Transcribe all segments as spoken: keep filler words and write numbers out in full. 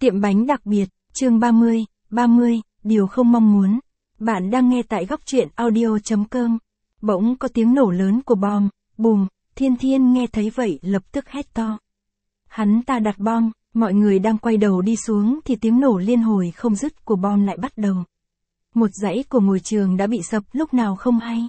Tiệm bánh đặc biệt, chương ba mươi, ba mươi, điều không mong muốn. Bạn đang nghe tại góc truyện audio.com. Bỗng có tiếng nổ lớn của bom, bùm, Thiên Thiên nghe thấy vậy lập tức hét to. Hắn ta đặt bom, mọi người đang quay đầu đi xuống thì tiếng nổ liên hồi không dứt của bom lại bắt đầu. Một dãy của ngôi trường đã bị sập lúc nào không hay.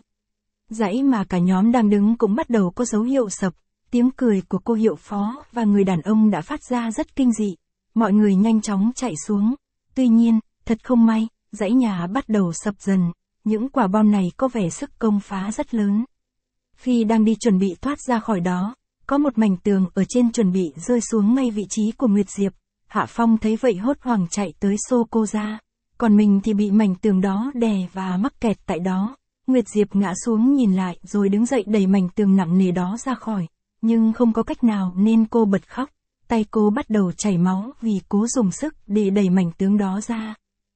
Dãy mà cả nhóm đang đứng cũng bắt đầu có dấu hiệu sập, tiếng cười của cô hiệu phó và người đàn ông đã phát ra rất kinh dị. Mọi người nhanh chóng chạy xuống. Tuy nhiên, thật không may, dãy nhà bắt đầu sập dần, những quả bom này có vẻ sức công phá rất lớn. Khi đang đi chuẩn bị thoát ra khỏi đó, có một mảnh tường ở trên chuẩn bị rơi xuống ngay vị trí của Nguyệt Diệp. Hạ Phong thấy vậy hốt hoảng chạy tới xô cô ra, còn mình thì bị mảnh tường đó đè và mắc kẹt tại đó. Nguyệt Diệp ngã xuống nhìn lại rồi đứng dậy đẩy mảnh tường nặng nề đó ra khỏi, nhưng không có cách nào nên cô bật khóc. Tay cô bắt đầu chảy máu vì cố dùng sức để đẩy mảnh tường đó ra.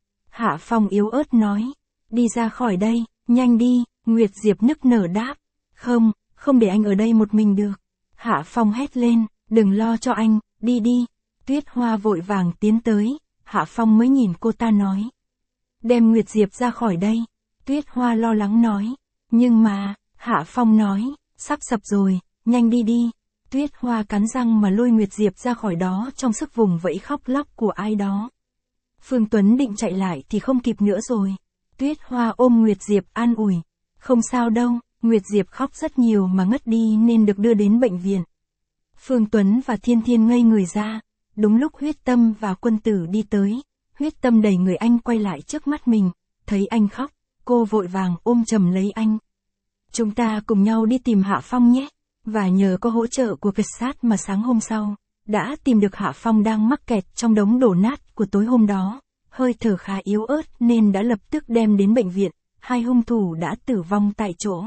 Hạ Phong yếu ớt nói, đi ra khỏi đây, nhanh đi. Nguyệt Diệp nức nở đáp, không, không để anh ở đây một mình được. Hạ Phong hét lên, đừng lo cho anh, đi đi. Tuyết Hoa vội vàng tiến tới, Hạ Phong mới nhìn cô ta nói, đem Nguyệt Diệp ra khỏi đây. Tuyết Hoa lo lắng nói, nhưng mà, Hạ Phong nói, sắp sập rồi, nhanh đi đi. Tuyết Hoa cắn răng mà lôi Nguyệt Diệp ra khỏi đó trong sức vùng vẫy khóc lóc của ai đó. Phương Tuấn định chạy lại thì không kịp nữa rồi. Tuyết Hoa ôm Nguyệt Diệp an ủi, không sao đâu. Nguyệt Diệp khóc rất nhiều mà ngất đi nên được đưa đến bệnh viện. Phương Tuấn và Thiên Thiên ngây người ra. Đúng lúc Huyết Tâm và Quân Tử đi tới, Huyết Tâm đẩy người anh quay lại trước mắt mình, thấy anh khóc, cô vội vàng ôm chầm lấy anh. Chúng ta cùng nhau đi tìm Hạ Phong nhé. Và nhờ có hỗ trợ của cảnh sát mà sáng hôm sau, đã tìm được Hạ Phong đang mắc kẹt trong đống đổ nát của tối hôm đó. Hơi thở khá yếu ớt nên đã lập tức đem đến bệnh viện, hai hung thủ đã tử vong tại chỗ.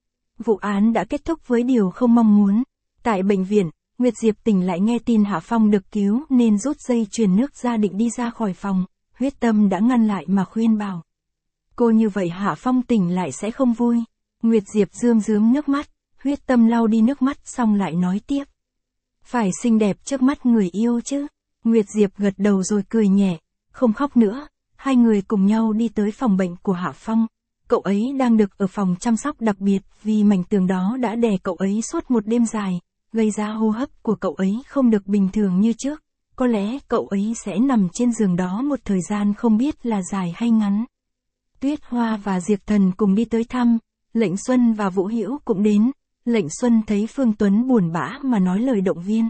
Vụ án đã kết thúc với điều không mong muốn. Tại bệnh viện, Nguyệt Diệp tỉnh lại nghe tin Hạ Phong được cứu nên rút dây truyền nước ra định đi ra khỏi phòng. Huyết Tâm đã ngăn lại mà khuyên bảo, cô như vậy Hạ Phong tỉnh lại sẽ không vui. Nguyệt Diệp rơm rớm nước mắt. Huyết Tâm lau đi nước mắt xong lại nói tiếp, phải xinh đẹp trước mắt người yêu chứ. Nguyệt Diệp gật đầu rồi cười nhẹ, không khóc nữa. Hai người cùng nhau đi tới phòng bệnh của Hạ Phong. Cậu ấy đang được ở phòng chăm sóc đặc biệt vì mảnh tường đó đã đè cậu ấy suốt một đêm dài, gây ra hô hấp của cậu ấy không được bình thường như trước. Có lẽ cậu ấy sẽ nằm trên giường đó một thời gian không biết là dài hay ngắn. Tuyết Hoa và Diệp Thần cùng đi tới thăm, Lệnh Xuân và Vũ Hữu cũng đến. Lệnh Xuân thấy Phương Tuấn buồn bã mà nói lời động viên.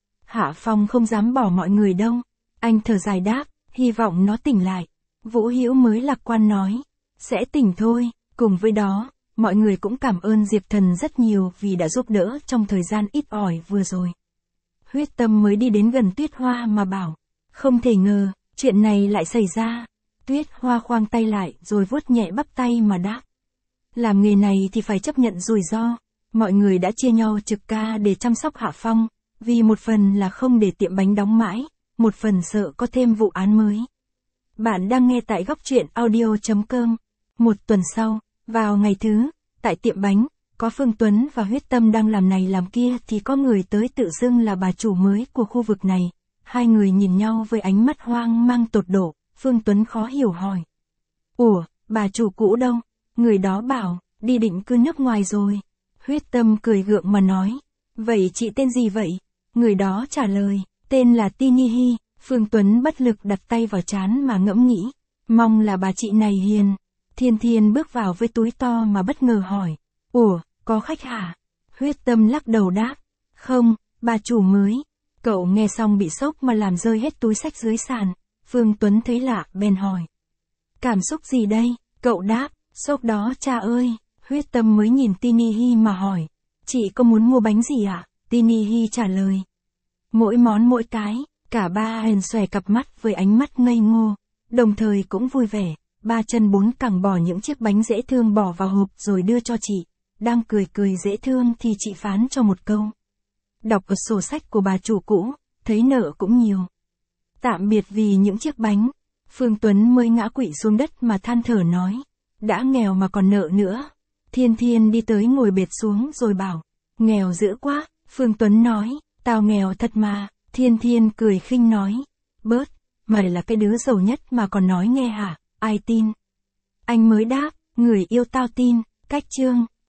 Hạ Phong không dám bỏ mọi người đâu. Anh thở dài đáp, hy vọng nó tỉnh lại. Vũ Hữu mới lạc quan nói, sẽ tỉnh thôi. Cùng với đó, mọi người cũng cảm ơn Diệp Thần rất nhiều vì đã giúp đỡ trong thời gian ít ỏi vừa rồi. Huyết Tâm mới đi đến gần Tuyết Hoa mà bảo, không thể ngờ, chuyện này lại xảy ra. Tuyết Hoa khoang tay lại rồi vuốt nhẹ bắp tay mà đáp, làm nghề này thì phải chấp nhận rủi ro. Mọi người đã chia nhau trực ca để chăm sóc Hạ Phong, vì một phần là không để tiệm bánh đóng mãi, một phần sợ có thêm vụ án mới. Bạn đang nghe tại góc truyện audio.com. Một tuần sau, vào ngày thứ, tại tiệm bánh, có Phương Tuấn và Huyết Tâm đang làm này làm kia thì có người tới tự xưng là bà chủ mới của khu vực này. Hai người nhìn nhau với ánh mắt hoang mang tột độ. Phương Tuấn khó hiểu hỏi, ủa, bà chủ cũ đâu? Người đó bảo, đi định cư nước ngoài rồi. Huyết Tâm cười gượng mà nói, vậy chị tên gì vậy? Người đó trả lời, tên là Tini Hi. Phương Tuấn bất lực đặt tay vào trán mà ngẫm nghĩ, mong là bà chị này hiền. Thiên Thiên bước vào với túi to mà bất ngờ hỏi, ủa, có khách hả? Huyết Tâm lắc đầu đáp, không, bà chủ mới. Cậu nghe xong bị sốc mà làm rơi hết túi xách dưới sàn. Phương Tuấn thấy lạ bèn hỏi, cảm xúc gì đây? Cậu đáp, sốc đó cha ơi. Huyết Tâm mới nhìn Tini Hi mà hỏi, chị có muốn mua bánh gì ạ? À? Tini Hi trả lời, mỗi món mỗi cái. Cả ba hèn xòe cặp mắt với ánh mắt ngây ngô, đồng thời cũng vui vẻ. Ba chân bốn cẳng bỏ những chiếc bánh dễ thương bỏ vào hộp rồi đưa cho chị. Đang cười cười dễ thương thì chị phán cho một câu. Đọc ở sổ sách của bà chủ cũ, thấy nợ cũng nhiều. Tạm biệt vì những chiếc bánh. Phương Tuấn mới ngã quỵ xuống đất mà than thở nói, đã nghèo mà còn nợ nữa. Thiên Thiên đi tới ngồi bệt xuống rồi bảo, nghèo dữ quá. Phương Tuấn nói, tao nghèo thật mà. Thiên Thiên cười khinh nói, bớt, Mày là cái đứa giàu nhất mà còn nói nghe hả, ai tin? Anh mới đáp, người yêu tao tin, cách chương.